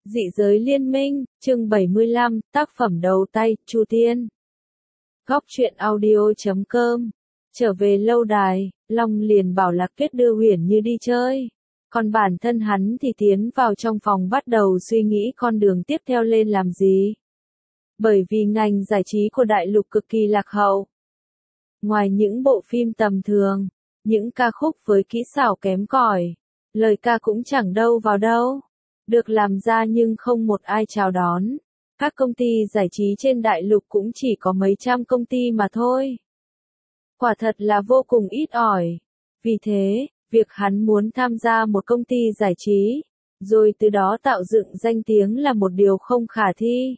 Dị giới liên minh, chương 75, tác phẩm đầu tay, Chu Tiên. Góc truyện audio.com. Trở về lâu đài, Long liền bảo Lạc Tuyết đưa Huyền Như đi chơi. Còn bản thân hắn thì tiến vào trong phòng bắt đầu suy nghĩ con đường tiếp theo lên làm gì. Bởi vì ngành giải trí của đại lục cực kỳ lạc hậu. Ngoài những bộ phim tầm thường, những ca khúc với kỹ xảo kém cỏi, lời ca cũng chẳng đâu vào đâu. Được làm ra nhưng không một ai chào đón. Các công ty giải trí trên đại lục cũng chỉ có mấy trăm công ty mà thôi. Quả thật là vô cùng ít ỏi. Vì thế, việc hắn muốn tham gia một công ty giải trí, rồi từ đó tạo dựng danh tiếng là một điều không khả thi.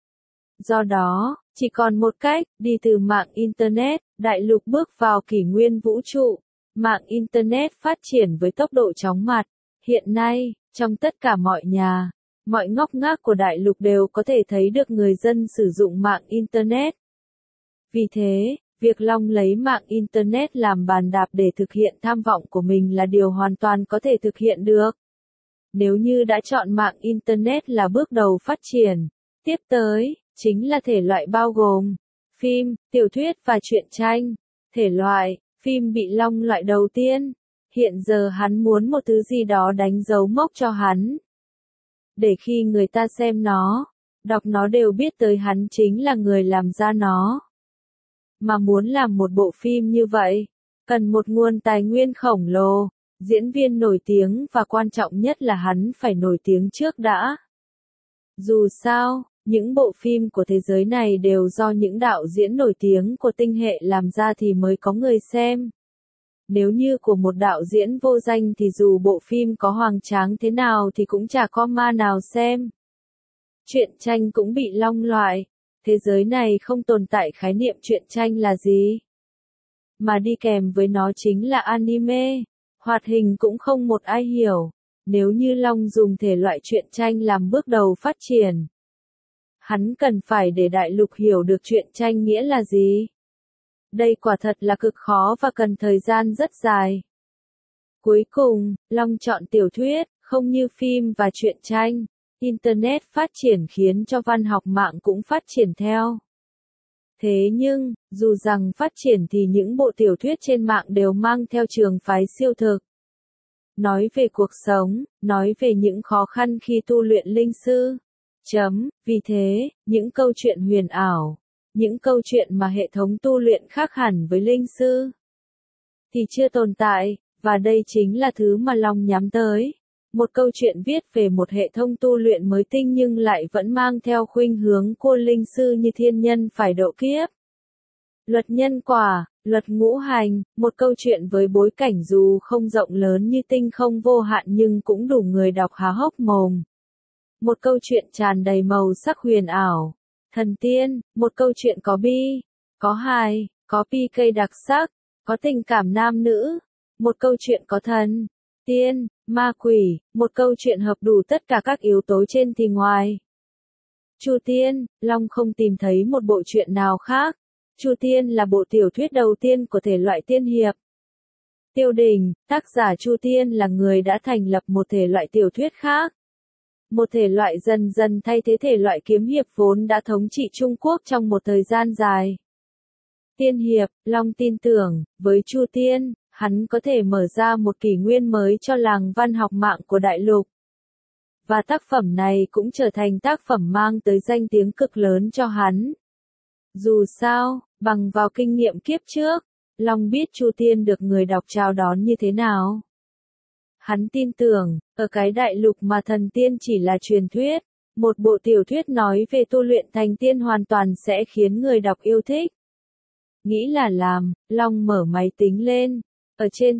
Do đó, chỉ còn một cách, đi từ mạng Internet, đại lục bước vào kỷ nguyên vũ trụ. Mạng Internet phát triển với tốc độ chóng mặt. Hiện nay, trong tất cả mọi nhà, mọi ngóc ngách của đại lục đều có thể thấy được người dân sử dụng mạng Internet. Vì thế, việc Long lấy mạng Internet làm bàn đạp để thực hiện tham vọng của mình là điều hoàn toàn có thể thực hiện được. Nếu như đã chọn mạng Internet là bước đầu phát triển, tiếp tới, chính là thể loại bao gồm phim, tiểu thuyết và truyện tranh. Thể loại, phim bị Long loại đầu tiên. Hiện giờ hắn muốn một thứ gì đó đánh dấu mốc cho hắn. Để khi người ta xem nó, đọc nó đều biết tới hắn chính là người làm ra nó. Mà muốn làm một bộ phim như vậy, cần một nguồn tài nguyên khổng lồ, diễn viên nổi tiếng và quan trọng nhất là hắn phải nổi tiếng trước đã. Dù sao, những bộ phim của thế giới này đều do những đạo diễn nổi tiếng của tinh hệ làm ra thì mới có người xem. Nếu như của một đạo diễn vô danh thì dù bộ phim có hoành tráng thế nào thì cũng chả có ma nào xem. Truyện tranh cũng bị Long loại. Thế giới này không tồn tại khái niệm truyện tranh là gì. Mà đi kèm với nó chính là anime. Hoạt hình cũng không một ai hiểu. Nếu như Long dùng thể loại truyện tranh làm bước đầu phát triển, hắn cần phải để đại lục hiểu được truyện tranh nghĩa là gì. Đây quả thật là cực khó và cần thời gian rất dài. Cuối cùng, Long chọn tiểu thuyết, không như phim và truyện tranh. Internet phát triển khiến cho văn học mạng cũng phát triển theo. Thế nhưng, dù rằng phát triển thì những bộ tiểu thuyết trên mạng đều mang theo trường phái siêu thực. Nói về cuộc sống, nói về những khó khăn khi tu luyện linh sư. Vì thế, những câu chuyện huyền ảo, những câu chuyện mà hệ thống tu luyện khác hẳn với linh sư thì chưa tồn tại, và đây chính là thứ mà Long nhắm tới. Một câu chuyện viết về một hệ thống tu luyện mới tinh nhưng lại vẫn mang theo khuynh hướng của linh sư như thiên nhân phải độ kiếp. Luật nhân quả, luật ngũ hành, một câu chuyện với bối cảnh dù không rộng lớn như tinh không vô hạn nhưng cũng đủ người đọc há hốc mồm. Một câu chuyện tràn đầy màu sắc huyền ảo. Thần tiên, một câu chuyện có bi, có hài, có PK đặc sắc, có tình cảm nam nữ. Một câu chuyện có thần, tiên, ma quỷ, một câu chuyện hợp đủ tất cả các yếu tố trên thì ngoài Chu Tiên, Long không tìm thấy một bộ truyện nào khác. Chu Tiên là bộ tiểu thuyết đầu tiên của thể loại tiên hiệp. Tiêu Đình, tác giả Chu Tiên là người đã thành lập một thể loại tiểu thuyết khác. Một thể loại dần dần thay thế thể loại kiếm hiệp vốn đã thống trị Trung Quốc trong một thời gian dài. Tiên hiệp, Long tin tưởng, với Chu Tiên, hắn có thể mở ra một kỷ nguyên mới cho làng văn học mạng của đại lục. Và tác phẩm này cũng trở thành tác phẩm mang tới danh tiếng cực lớn cho hắn. Dù sao, bằng vào kinh nghiệm kiếp trước, Long biết Chu Tiên được người đọc chào đón như thế nào. Hắn tin tưởng, ở cái đại lục mà thần tiên chỉ là truyền thuyết, một bộ tiểu thuyết nói về tu luyện thành tiên hoàn toàn sẽ khiến người đọc yêu thích. Nghĩ là làm, Long mở máy tính lên, ở trên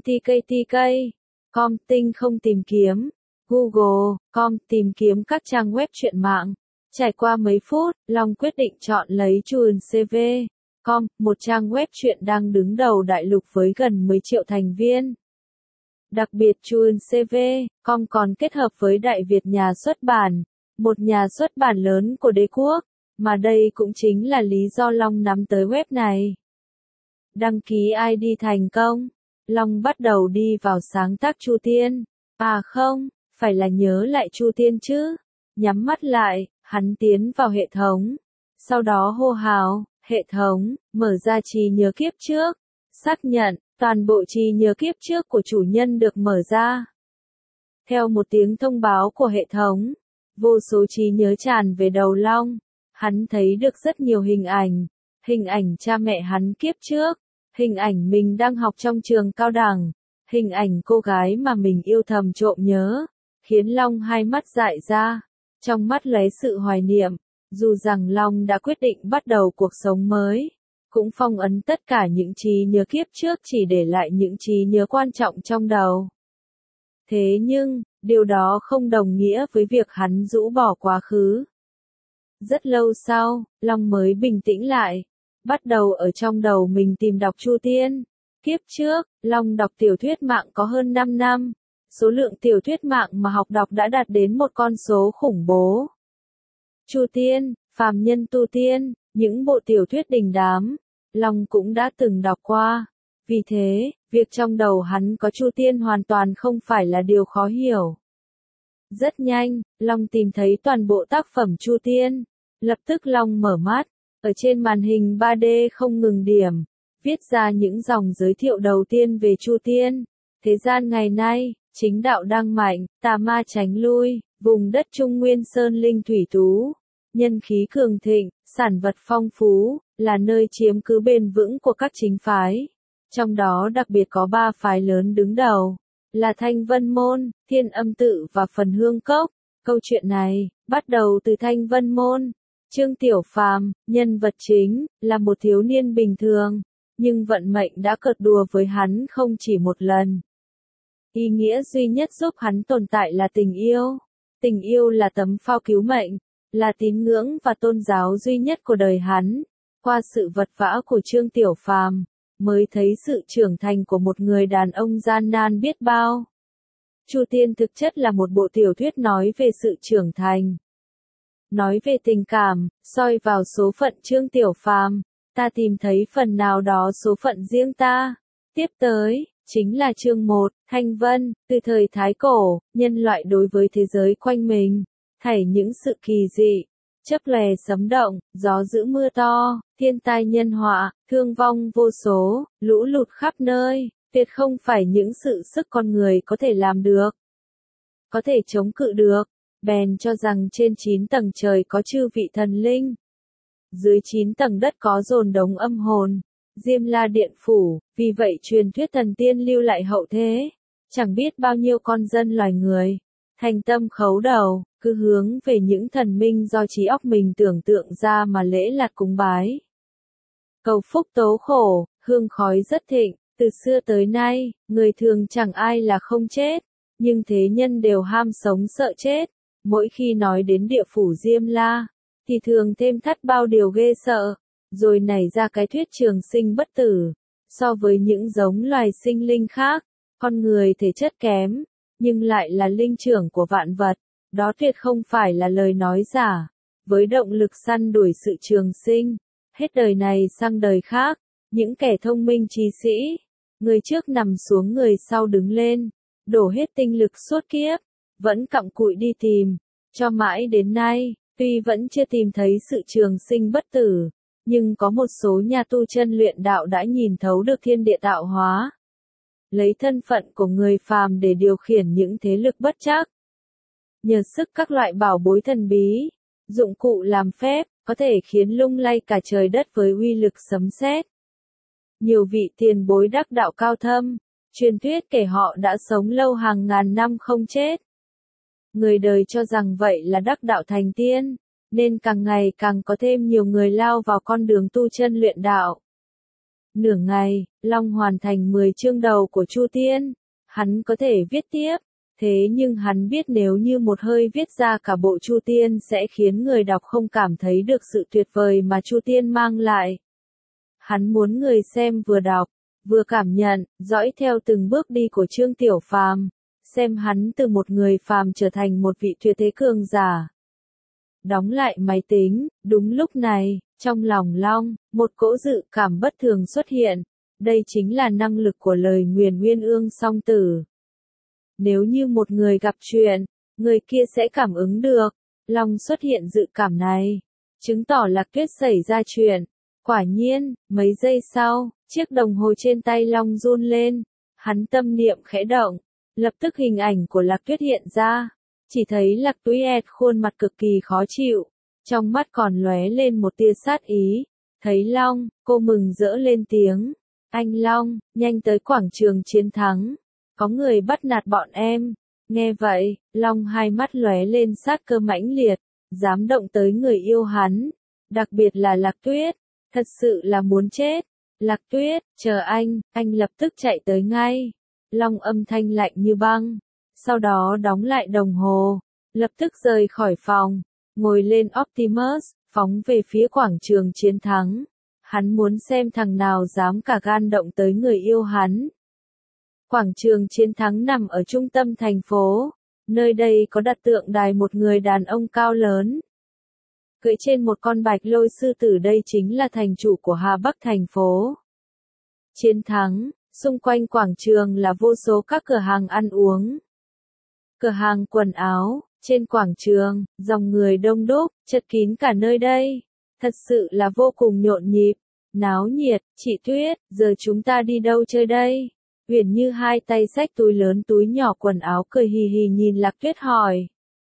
tktk.com tinh không tìm kiếm, Google.com tìm kiếm các trang web truyện mạng. Trải qua mấy phút, Long quyết định chọn lấy chuuncv.com, một trang web truyện đang đứng đầu đại lục với gần 10 triệu thành viên. Đặc biệt chuuncv.com còn kết hợp với Đại Việt Nhà xuất bản, một nhà xuất bản lớn của đế quốc, mà đây cũng chính là lý do Long nắm tới web này. Đăng ký ID thành công, Long bắt đầu đi vào sáng tác Chu Tiên. À không, phải là nhớ lại Chu Tiên chứ. Nhắm mắt lại, hắn tiến vào hệ thống. Sau đó hô hào, hệ thống, mở ra trí nhớ kiếp trước. Xác nhận, toàn bộ trí nhớ kiếp trước của chủ nhân được mở ra. Theo một tiếng thông báo của hệ thống, vô số trí nhớ tràn về đầu Long. Hắn thấy được rất nhiều hình ảnh cha mẹ hắn kiếp trước, hình ảnh mình đang học trong trường cao đẳng, hình ảnh cô gái mà mình yêu thầm trộm nhớ, khiến Long hai mắt dại ra, trong mắt lóe sự hoài niệm, dù rằng Long đã quyết định bắt đầu cuộc sống mới, cũng phong ấn tất cả những trí nhớ kiếp trước chỉ để lại những trí nhớ quan trọng trong đầu. Thế nhưng, điều đó không đồng nghĩa với việc hắn rũ bỏ quá khứ. Rất lâu sau, Long mới bình tĩnh lại, bắt đầu ở trong đầu mình tìm đọc Chu Tiên. Kiếp trước, Long đọc tiểu thuyết mạng có hơn 5 năm, số lượng tiểu thuyết mạng mà học đọc đã đạt đến một con số khủng bố. Chu Tiên, phàm nhân tu tiên, những bộ tiểu thuyết đình đám, Long cũng đã từng đọc qua. Vì thế, việc trong đầu hắn có Chu Tiên hoàn toàn không phải là điều khó hiểu. Rất nhanh, Long tìm thấy toàn bộ tác phẩm Chu Tiên. Lập tức Long mở mắt, ở trên màn hình 3D không ngừng điểm, viết ra những dòng giới thiệu đầu tiên về Chu Tiên. Thế gian ngày nay, chính đạo đang mạnh, tà ma tránh lui, vùng đất Trung Nguyên sơn linh thủy tú, nhân khí cường thịnh, sản vật phong phú, là nơi chiếm cứ bền vững của các chính phái. Trong đó đặc biệt có 3 phái lớn đứng đầu, là Thanh Vân Môn, Thiên Âm Tự và Phần Hương Cốc. Câu chuyện này, bắt đầu từ Thanh Vân Môn. Trương Tiểu Phàm, nhân vật chính, là một thiếu niên bình thường, nhưng vận mệnh đã cợt đùa với hắn không chỉ một lần. Ý nghĩa duy nhất giúp hắn tồn tại là tình yêu. Tình yêu là tấm phao cứu mệnh, là tín ngưỡng và tôn giáo duy nhất của đời hắn. Qua sự vật vã của Trương Tiểu Phàm, mới thấy sự trưởng thành của một người đàn ông gian nan biết bao. Chu Tiên thực chất là một bộ tiểu thuyết nói về sự trưởng thành. Nói về tình cảm, soi vào số phận Trương Tiểu Phàm, ta tìm thấy phần nào đó số phận riêng ta. Tiếp tới, chính là chương 1, Thanh Vân, từ thời Thái Cổ, nhân loại đối với thế giới quanh mình, thảy những sự kỳ dị, chớp lòe sấm động, gió dữ mưa to, thiên tai nhân họa, thương vong vô số, lũ lụt khắp nơi, tuyệt không phải những sự sức con người có thể làm được, có thể chống cự được. Bèn cho rằng trên 9 tầng trời có chư vị thần linh. Dưới 9 tầng đất có dồn đống âm hồn, Diêm La Điện Phủ, vì vậy truyền thuyết thần tiên lưu lại hậu thế. Chẳng biết bao nhiêu con dân loài người, thành tâm khấu đầu, cứ hướng về những thần minh do trí óc mình tưởng tượng ra mà lễ lạt cúng bái. Cầu phúc tố khổ, hương khói rất thịnh, từ xưa tới nay, người thường chẳng ai là không chết, nhưng thế nhân đều ham sống sợ chết. Mỗi khi nói đến địa phủ Diêm La, thì thường thêm thắt bao điều ghê sợ, rồi nảy ra cái thuyết trường sinh bất tử. So với những giống loài sinh linh khác, con người thể chất kém, nhưng lại là linh trưởng của vạn vật, đó tuyệt không phải là lời nói giả. Với động lực săn đuổi sự trường sinh, hết đời này sang đời khác, những kẻ thông minh trí sĩ, người trước nằm xuống người sau đứng lên, đổ hết tinh lực suốt kiếp, vẫn cặm cụi đi tìm, cho mãi đến nay, tuy vẫn chưa tìm thấy sự trường sinh bất tử, nhưng có một số nhà tu chân luyện đạo đã nhìn thấu được thiên địa tạo hóa, lấy thân phận của người phàm để điều khiển những thế lực bất trắc. Nhờ sức các loại bảo bối thần bí, dụng cụ làm phép, có thể khiến lung lay cả trời đất với uy lực sấm sét. Nhiều vị tiền bối đắc đạo cao thâm, truyền thuyết kể họ đã sống lâu hàng ngàn năm không chết. Người đời cho rằng vậy là đắc đạo thành tiên, nên càng ngày càng có thêm nhiều người lao vào con đường tu chân luyện đạo. Nửa ngày, Long hoàn thành 10 chương đầu của Chu Tiên. Hắn có thể viết tiếp, thế nhưng hắn biết nếu như một hơi viết ra cả bộ Chu Tiên sẽ khiến người đọc không cảm thấy được sự tuyệt vời mà Chu Tiên mang lại. Hắn muốn người xem vừa đọc, vừa cảm nhận, dõi theo từng bước đi của Trương Tiểu Phàm, xem hắn từ một người phàm trở thành một vị tuyệt thế cường giả. Đóng lại máy tính, đúng lúc này, trong lòng Long, một cỗ dự cảm bất thường xuất hiện. Đây chính là năng lực của lời nguyền Nguyên Ương song tử. Nếu như một người gặp chuyện, người kia sẽ cảm ứng được. Long xuất hiện dự cảm này, chứng tỏ Lạc Tuyết xảy ra chuyện. Quả nhiên, mấy giây sau, chiếc đồng hồ trên tay Long run lên, hắn tâm niệm khẽ động, lập tức hình ảnh của Lạc Tuyết hiện ra, chỉ thấy Lạc Tuyết khuôn mặt cực kỳ khó chịu, trong mắt còn lóe lên một tia sát ý. Thấy Long, cô mừng rỡ lên tiếng, anh Long, nhanh tới quảng trường chiến thắng, có người bắt nạt bọn em. Nghe vậy, Long hai mắt lóe lên sát cơ mãnh liệt, dám động tới người yêu hắn, đặc biệt là Lạc Tuyết, thật sự là muốn chết. Lạc Tuyết, chờ anh lập tức chạy tới ngay. Long âm thanh lạnh như băng, sau đó đóng lại đồng hồ, lập tức rời khỏi phòng, ngồi lên Optimus, phóng về phía quảng trường chiến thắng. Hắn muốn xem thằng nào dám cả gan động tới người yêu hắn. Quảng trường chiến thắng nằm ở trung tâm thành phố, nơi đây có đặt tượng đài một người đàn ông cao lớn. Cưỡi trên một con bạch lôi sư tử, đây chính là thành chủ của Hà Bắc thành phố. Chiến thắng, xung quanh quảng trường là vô số các cửa hàng ăn uống, cửa hàng quần áo, trên quảng trường, dòng người đông đúc, chật kín cả nơi đây. Thật sự là vô cùng nhộn nhịp, náo nhiệt. Chị Tuyết, giờ chúng ta đi đâu chơi đây? Uyển Như hai tay xách túi lớn túi nhỏ quần áo cười hì hì nhìn Lạc Tuyết hỏi.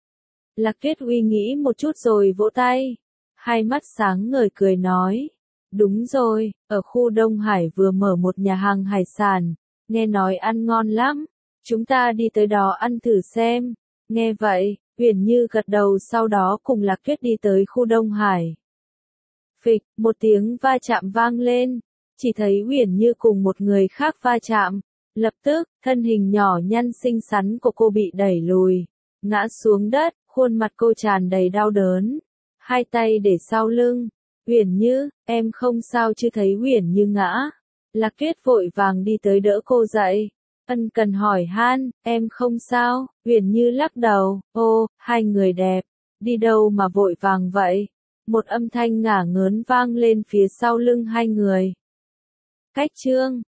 Lạc Tuyết uy nghĩ một chút rồi vỗ tay, hai mắt sáng ngời cười nói. Đúng rồi, ở khu Đông Hải vừa mở một nhà hàng hải sản, nghe nói ăn ngon lắm, chúng ta đi tới đó ăn thử xem. Nghe vậy, Uyển Như gật đầu, sau đó cùng Lạc Tuyết đi tới khu Đông Hải. Phịch, một tiếng va chạm vang lên, chỉ thấy Uyển Như cùng một người khác va chạm, lập tức, thân hình nhỏ nhắn xinh xắn của cô bị đẩy lùi, ngã xuống đất, khuôn mặt cô tràn đầy đau đớn, hai tay để sau lưng. Uyển Như, em không sao chứ? Thấy Uyển Như ngã, Lạc Tuyết vội vàng đi tới đỡ cô dậy, ân cần hỏi han, em không sao? Uyển Như lắc đầu, ô, hai người đẹp, đi đâu mà vội vàng vậy? Một âm thanh ngả ngớn vang lên phía sau lưng hai người. Cách chương